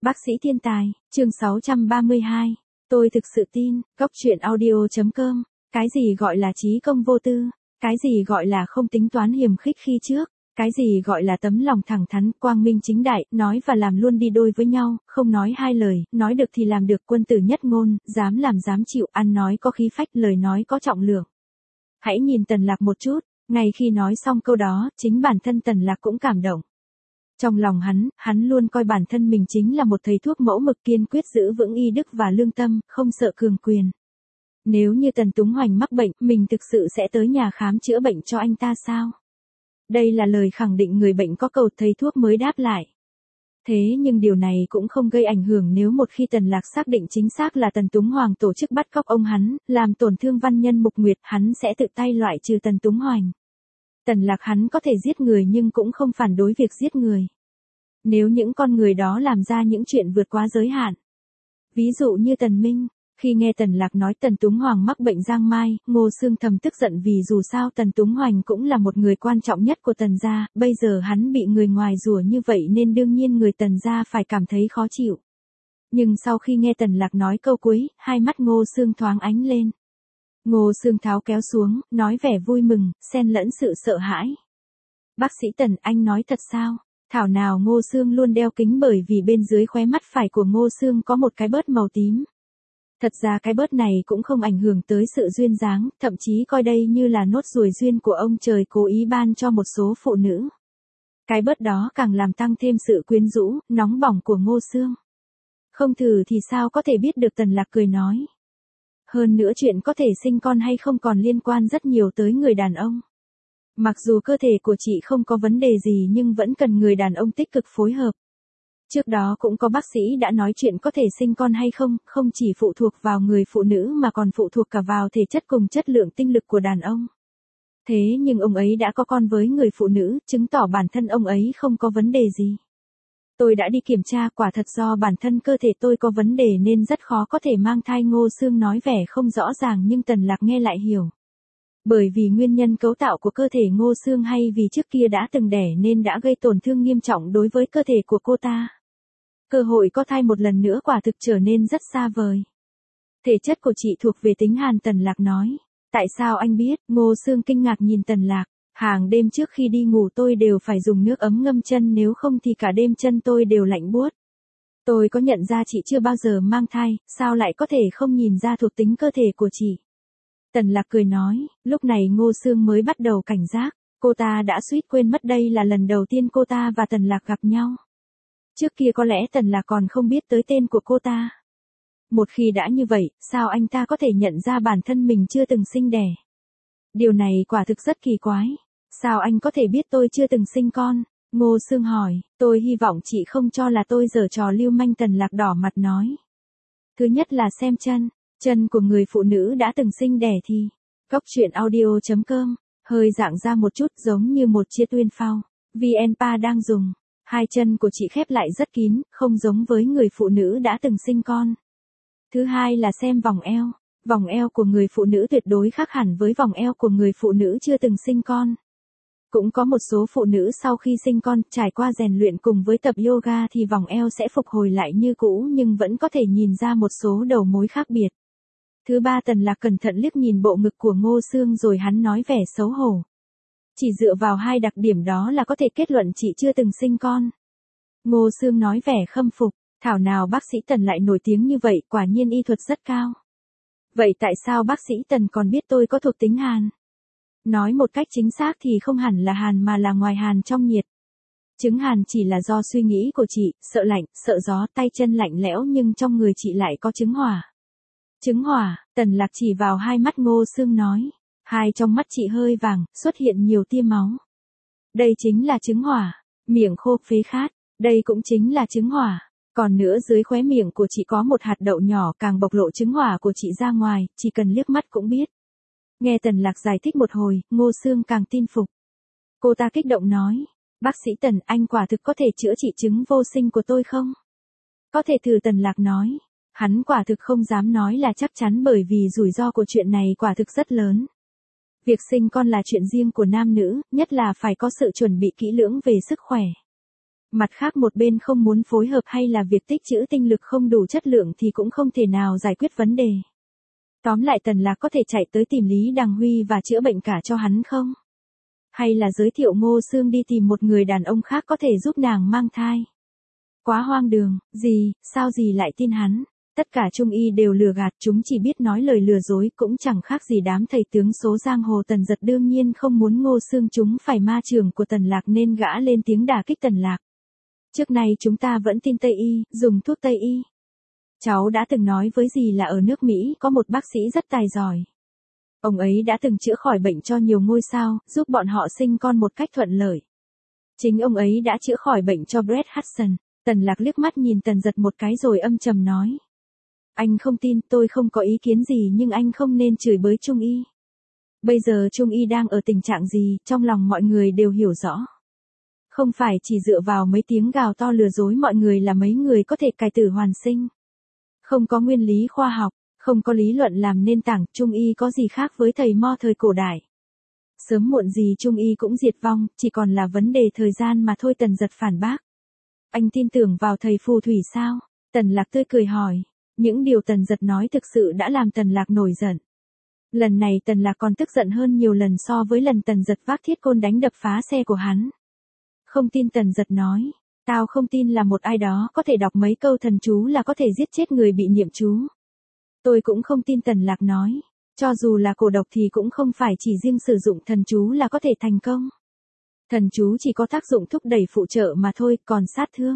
Bác sĩ thiên tài, chương 632. Tôi thực sự tin, Góc truyện audio.com. Cái gì gọi là trí công vô tư? Cái gì gọi là không tính toán hiềm khích khi trước? Cái gì gọi là tấm lòng thẳng thắn, quang minh chính đại, nói và làm luôn đi đôi với nhau, không nói hai lời, nói được thì làm được, quân tử nhất ngôn, dám làm dám chịu, ăn nói có khí phách, lời nói có trọng lượng. Hãy nhìn Tần Lạc một chút, ngay khi nói xong câu đó, chính bản thân Tần Lạc cũng cảm động. Trong lòng hắn luôn coi bản thân mình chính là một thầy thuốc mẫu mực, kiên quyết giữ vững y đức và lương tâm, không sợ cường quyền. Nếu như Tần Túng Hoành mắc bệnh, mình thực sự sẽ tới nhà khám chữa bệnh cho anh ta sao? Đây là lời khẳng định người bệnh có cầu, thầy thuốc mới đáp lại. Thế nhưng điều này cũng không gây ảnh hưởng nếu một khi Tần Lạc xác định chính xác là Tần Túng Hoàng tổ chức bắt cóc ông hắn, làm tổn thương văn nhân Mục Nguyệt, hắn sẽ tự tay loại trừ Tần Túng Hoành. Tần Lạc hắn có thể giết người nhưng cũng không phản đối việc giết người. Nếu những con người đó làm ra những chuyện vượt quá giới hạn. Ví dụ như Tần Minh, khi nghe Tần Lạc nói Tần Túng Hoàng mắc bệnh giang mai, Ngô Xương thầm tức giận vì dù sao Tần Túng Hoành cũng là một người quan trọng nhất của Tần gia, bây giờ hắn bị người ngoài rủa như vậy nên đương nhiên người Tần gia phải cảm thấy khó chịu. Nhưng sau khi nghe Tần Lạc nói câu cuối, hai mắt Ngô Xương thoáng ánh lên. Ngô Xương tháo kéo xuống, nói vẻ vui mừng, xen lẫn sự sợ hãi. Bác sĩ Tần, anh nói thật sao? Thảo nào Ngô Xương luôn đeo kính bởi vì bên dưới khóe mắt phải của Ngô Xương có một cái bớt màu tím. Thật ra cái bớt này cũng không ảnh hưởng tới sự duyên dáng, thậm chí coi đây như là nốt ruồi duyên của ông trời cố ý ban cho một số phụ nữ. Cái bớt đó càng làm tăng thêm sự quyến rũ, nóng bỏng của Ngô Xương. Không thử thì sao có thể biết được, Tần Lạc cười nói. Hơn nữa chuyện có thể sinh con hay không còn liên quan rất nhiều tới người đàn ông. Mặc dù cơ thể của chị không có vấn đề gì nhưng vẫn cần người đàn ông tích cực phối hợp. Trước đó cũng có bác sĩ đã nói chuyện có thể sinh con hay không, không chỉ phụ thuộc vào người phụ nữ mà còn phụ thuộc cả vào thể chất cùng chất lượng tinh lực của đàn ông. Thế nhưng ông ấy đã có con với người phụ nữ, chứng tỏ bản thân ông ấy không có vấn đề gì. Tôi đã đi kiểm tra, quả thật do bản thân cơ thể tôi có vấn đề nên rất khó có thể mang thai. Ngô Xương nói vẻ không rõ ràng nhưng Tần Lạc nghe lại hiểu. Bởi vì nguyên nhân cấu tạo của cơ thể Ngô Xương hay vì trước kia đã từng đẻ nên đã gây tổn thương nghiêm trọng đối với cơ thể của cô ta. Cơ hội có thai một lần nữa quả thực trở nên rất xa vời. Thể chất của chị thuộc về tính hàn, Tần Lạc nói. Tại sao anh biết? Ngô Xương kinh ngạc nhìn Tần Lạc. Hàng đêm trước khi đi ngủ tôi đều phải dùng nước ấm ngâm chân, nếu không thì cả đêm chân tôi đều lạnh buốt. Tôi có nhận ra chị chưa bao giờ mang thai, sao lại có thể không nhìn ra thuộc tính cơ thể của chị? Tần Lạc cười nói, lúc này Ngô Xương mới bắt đầu cảnh giác, cô ta đã suýt quên mất đây là lần đầu tiên cô ta và Tần Lạc gặp nhau. Trước kia có lẽ Tần Lạc còn không biết tới tên của cô ta. Một khi đã như vậy, sao anh ta có thể nhận ra bản thân mình chưa từng sinh đẻ? Điều này quả thực rất kỳ quái. Sao anh có thể biết tôi chưa từng sinh con? Ngô Xương hỏi, tôi hy vọng chị không cho là tôi giở trò lưu manh, Tần Lạc đỏ mặt nói. Thứ nhất là xem chân của người phụ nữ đã từng sinh đẻ thì, Góc truyện audio.com, hơi dạng ra một chút giống như một chiếc tuyên phao, VNPA đang dùng. Hai chân của chị khép lại rất kín, không giống với người phụ nữ đã từng sinh con. Thứ hai là xem vòng eo. Vòng eo của người phụ nữ tuyệt đối khác hẳn với vòng eo của người phụ nữ chưa từng sinh con. Cũng có một số phụ nữ sau khi sinh con, trải qua rèn luyện cùng với tập yoga thì vòng eo sẽ phục hồi lại như cũ nhưng vẫn có thể nhìn ra một số đầu mối khác biệt. Thứ ba, Tần Lạc cẩn thận liếc nhìn bộ ngực của Ngô Xương rồi hắn nói vẻ xấu hổ. Chỉ dựa vào hai đặc điểm đó là có thể kết luận chị chưa từng sinh con. Ngô Xương nói vẻ khâm phục, thảo nào bác sĩ Tần lại nổi tiếng như vậy, quả nhiên y thuật rất cao. Vậy tại sao bác sĩ Tần còn biết tôi có thuộc tính hàn? Nói một cách chính xác thì không hẳn là hàn mà là ngoài hàn trong nhiệt. Chứng hàn chỉ là do suy nghĩ của chị, sợ lạnh, sợ gió, tay chân lạnh lẽo nhưng trong người chị lại có chứng hỏa. Chứng hỏa, Tần Lạc chỉ vào hai mắt Ngô Xương nói. Hai trong mắt chị hơi vàng, xuất hiện nhiều tia máu. Đây chính là chứng hỏa. Miệng khô phế khát, đây cũng chính là chứng hỏa. Còn nữa dưới khóe miệng của chị có một hạt đậu nhỏ càng bộc lộ chứng hỏa của chị ra ngoài, chỉ cần liếc mắt cũng biết. Nghe Tần Lạc giải thích một hồi, Ngô Xương càng tin phục. Cô ta kích động nói, bác sĩ Tần, anh quả thực có thể chữa trị chứng vô sinh của tôi không? Có thể thử, Tần Lạc nói. Hắn quả thực không dám nói là chắc chắn bởi vì rủi ro của chuyện này quả thực rất lớn. Việc sinh con là chuyện riêng của nam nữ, nhất là phải có sự chuẩn bị kỹ lưỡng về sức khỏe. Mặt khác một bên không muốn phối hợp hay là việc tích trữ tinh lực không đủ chất lượng thì cũng không thể nào giải quyết vấn đề. Tóm lại Tần Lạc có thể chạy tới tìm Lý Đằng Huy và chữa bệnh cả cho hắn không? Hay là giới thiệu Ngô Sương đi tìm một người đàn ông khác có thể giúp nàng mang thai? Quá hoang đường, sao lại tin hắn? Tất cả trung y đều lừa gạt, chúng chỉ biết nói lời lừa dối, cũng chẳng khác gì đám thầy tướng số giang hồ. Tần Giật đương nhiên không muốn Ngô Sương chúng phải ma trường của Tần Lạc nên gã lên tiếng đả kích Tần Lạc. Trước nay chúng ta vẫn tin Tây y, dùng thuốc Tây y. Cháu đã từng nói với dì là ở nước Mỹ có một bác sĩ rất tài giỏi. Ông ấy đã từng chữa khỏi bệnh cho nhiều ngôi sao, giúp bọn họ sinh con một cách thuận lợi. Chính ông ấy đã chữa khỏi bệnh cho Bret Hudson. Tần Lạc liếc mắt nhìn Tần Giật một cái rồi âm trầm nói. Anh không tin, tôi không có ý kiến gì nhưng anh không nên chửi bới Trung y. Bây giờ Trung y đang ở tình trạng gì, trong lòng mọi người đều hiểu rõ. Không phải chỉ dựa vào mấy tiếng gào to lừa dối mọi người là mấy người có thể cải tử hoàn sinh. Không có nguyên lý khoa học, không có lý luận làm nền tảng, Trung y có gì khác với thầy mo thời cổ đại. Sớm muộn gì Trung y cũng diệt vong, chỉ còn là vấn đề thời gian mà thôi. Tần Giật phản bác. Anh tin tưởng vào thầy phù thủy sao? Tần Lạc tươi cười hỏi. Những điều Tần Giật nói thực sự đã làm Tần Lạc nổi giận. Lần này Tần Lạc còn tức giận hơn nhiều lần so với lần Tần Giật vác thiết côn đánh đập phá xe của hắn. Không tin. Tần Giật nói. Tao không tin là một ai đó có thể đọc mấy câu thần chú là có thể giết chết người bị niệm chú. Tôi cũng không tin. Tần Lạc nói. Cho dù là cổ độc thì cũng không phải chỉ riêng sử dụng thần chú là có thể thành công. Thần chú chỉ có tác dụng thúc đẩy phụ trợ mà thôi, còn sát thương.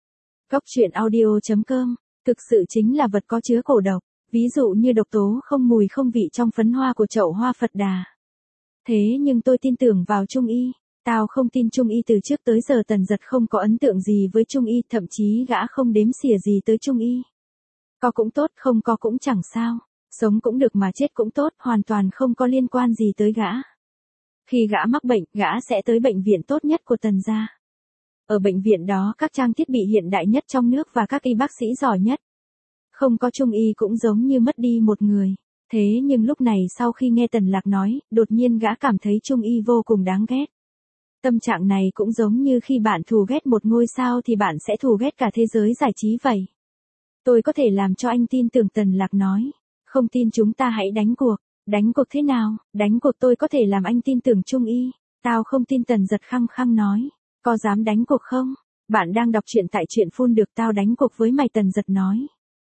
Cóc truyện audio.com. Thực sự chính là vật có chứa cổ độc, ví dụ như độc tố không mùi không vị trong phấn hoa của chậu hoa Phật Đà. Thế nhưng tôi tin tưởng vào Trung y. Tao không tin Trung y. Từ trước tới giờ Tần Giật không có ấn tượng gì với Trung y, thậm chí gã không đếm xỉa gì tới Trung y. Có cũng tốt, không có cũng chẳng sao. Sống cũng được mà chết cũng tốt, hoàn toàn không có liên quan gì tới gã. Khi gã mắc bệnh, gã sẽ tới bệnh viện tốt nhất của Tần gia. Ở bệnh viện đó các trang thiết bị hiện đại nhất trong nước và các y bác sĩ giỏi nhất. Không có Trung y cũng giống như mất đi một người. Thế nhưng lúc này sau khi nghe Tần Lạc nói, đột nhiên gã cảm thấy Trung y vô cùng đáng ghét. Tâm trạng này cũng giống như khi bạn thù ghét một ngôi sao thì bạn sẽ thù ghét cả thế giới giải trí vậy. Tôi có thể làm cho anh tin tưởng. Tần Lạc nói. Không tin chúng ta hãy đánh cuộc. Đánh cuộc thế nào? Đánh cuộc tôi có thể làm anh tin tưởng Trung y. Tao không tin. Tần Giật khăng khăng nói. Có dám đánh cuộc không? Bạn đang đọc truyện tại truyện phun được, tao đánh cuộc với mày. Tần Giật nói.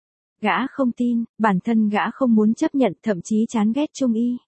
Gã không tin, bản thân gã không muốn chấp nhận, thậm chí chán ghét Trung y.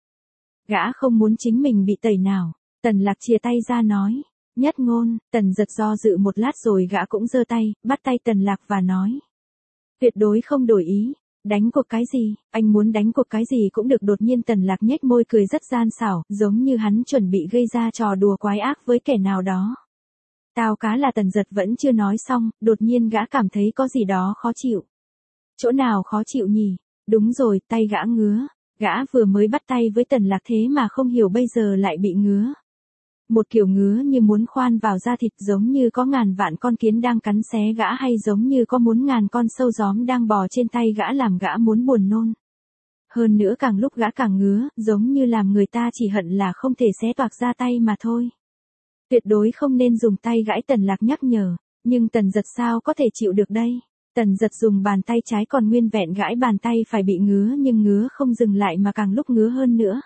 Gã không muốn chính mình bị tẩy nào. Tần Lạc chia tay ra nói. Nhất Ngôn. Tần Giật do dự một lát rồi gã cũng giơ tay, bắt tay Tần Lạc và nói. Tuyệt đối không đổi ý. Đánh cuộc cái gì? Anh muốn đánh cuộc cái gì cũng được. Đột nhiên Tần Lạc nhếch môi cười rất gian xảo, giống như hắn chuẩn bị gây ra trò đùa quái ác với kẻ nào đó. Tao cá là. Tần Giật vẫn chưa nói xong, đột nhiên gã cảm thấy có gì đó khó chịu. Chỗ nào khó chịu nhỉ? Đúng rồi, tay gã ngứa. Gã vừa mới bắt tay với Tần Lạc thế mà không hiểu bây giờ lại bị ngứa. Một kiểu ngứa như muốn khoan vào da thịt, giống như có ngàn vạn con kiến đang cắn xé gã, hay giống như có muốn ngàn con sâu gióm đang bò trên tay gã làm gã muốn buồn nôn. Hơn nữa càng lúc gã càng ngứa, giống như làm người ta chỉ hận là không thể xé toạc ra tay mà thôi. Tuyệt đối không nên dùng tay gãi. Tần Lạc nhắc nhở, nhưng Tần Giật sao có thể chịu được đây? Tần Giật dùng bàn tay trái còn nguyên vẹn gãi bàn tay phải bị ngứa, nhưng ngứa không dừng lại mà càng lúc ngứa hơn nữa.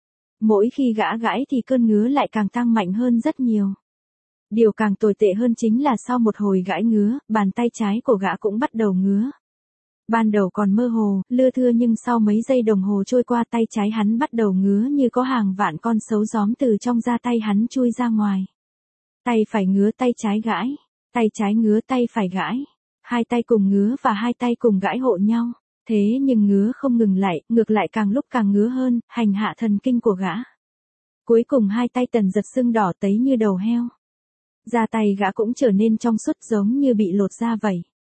Mỗi khi gã gãi thì cơn ngứa lại càng tăng mạnh hơn rất nhiều. Điều càng tồi tệ hơn chính là sau một hồi gãi ngứa, bàn tay trái của gã cũng bắt đầu ngứa. Ban đầu còn mơ hồ, lưa thưa, nhưng sau mấy giây đồng hồ trôi qua tay trái hắn bắt đầu ngứa như có hàng vạn con sấu gióm từ trong da tay hắn chui ra ngoài. Tay phải ngứa, tay trái gãi. Tay trái ngứa, tay phải gãi. Hai tay cùng ngứa và hai tay cùng gãi hộ nhau. Thế nhưng ngứa không ngừng lại, ngược lại càng lúc càng ngứa hơn, hành hạ thần kinh của gã. Cuối cùng hai tay Tần Giật sưng đỏ tấy như đầu heo. Da tay gã cũng trở nên trong suốt giống như bị lột da vậy.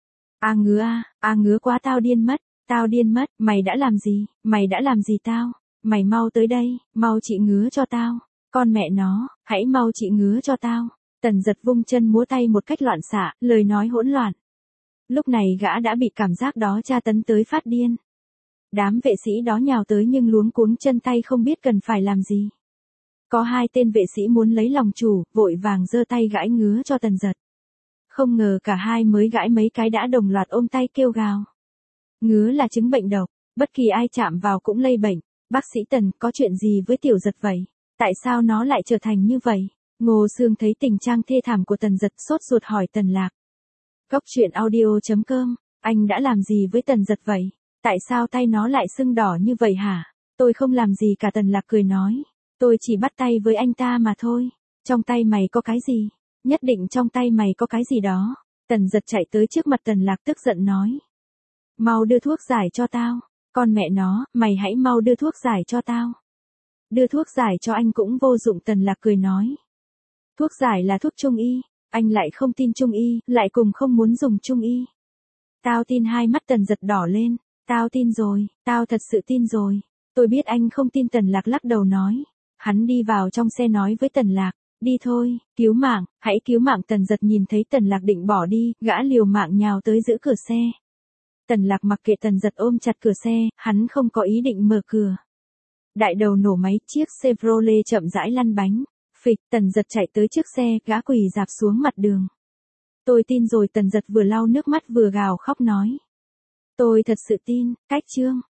Ngứa quá, tao điên mất, mày đã làm gì tao? Mày mau tới đây, mau trị ngứa cho tao. Con mẹ nó, hãy mau trị ngứa cho tao. Tần Giật vung chân múa tay một cách loạn xạ, lời nói hỗn loạn. Lúc này gã đã bị cảm giác đó tra tấn tới phát điên. Đám vệ sĩ đó nhào tới nhưng luống cuống chân tay không biết cần phải làm gì. Có hai tên vệ sĩ muốn lấy lòng chủ, vội vàng giơ tay gãi ngứa cho Tần Giật. Không ngờ cả hai mới gãi mấy cái đã đồng loạt ôm tay kêu gào. Ngứa là chứng bệnh độc, bất kỳ ai chạm vào cũng lây bệnh. Bác sĩ Tần, có chuyện gì với Tiểu Giật vậy? Tại sao nó lại trở thành như vậy? Ngô Sương thấy tình trạng thê thảm của Tần Giật, sốt ruột hỏi Tần Lạc. Cốc truyện audio.com, anh đã làm gì với Tần Giật vậy? Tại sao tay nó lại sưng đỏ như vậy hả? Tôi không làm gì cả, Tần Lạc cười nói. Tôi chỉ bắt tay với anh ta mà thôi. Trong tay mày có cái gì? Nhất định trong tay mày có cái gì đó. Tần Giật chạy tới trước mặt Tần Lạc tức giận nói. Mau đưa thuốc giải cho tao. Con mẹ nó, mày hãy mau đưa thuốc giải cho tao. Đưa thuốc giải cho anh cũng vô dụng, Tần Lạc cười nói. Thuốc giải là thuốc trung y, anh lại không tin trung y, lại cùng không muốn dùng trung y. Tao tin. Hai mắt Tần Giật đỏ lên. Tao tin rồi, tao thật sự tin rồi. Tôi biết anh không tin, Tần Lạc lắc đầu nói. Hắn đi vào trong xe nói với Tần Lạc. Đi thôi, cứu mạng, hãy cứu mạng. Tần Giật nhìn thấy Tần Lạc định bỏ đi, gã liều mạng nhào tới giữ cửa xe. Tần Lạc mặc kệ Tần Giật ôm chặt cửa xe, hắn không có ý định mở cửa. Đại đầu nổ máy, chiếc Chevrolet chậm rãi lăn bánh. Phịch, Tần Giật chạy tới trước xe, gã quỳ rạp xuống mặt đường. Tôi tin rồi, Tần Giật vừa lau nước mắt vừa gào khóc nói. Tôi thật sự tin. Cách chương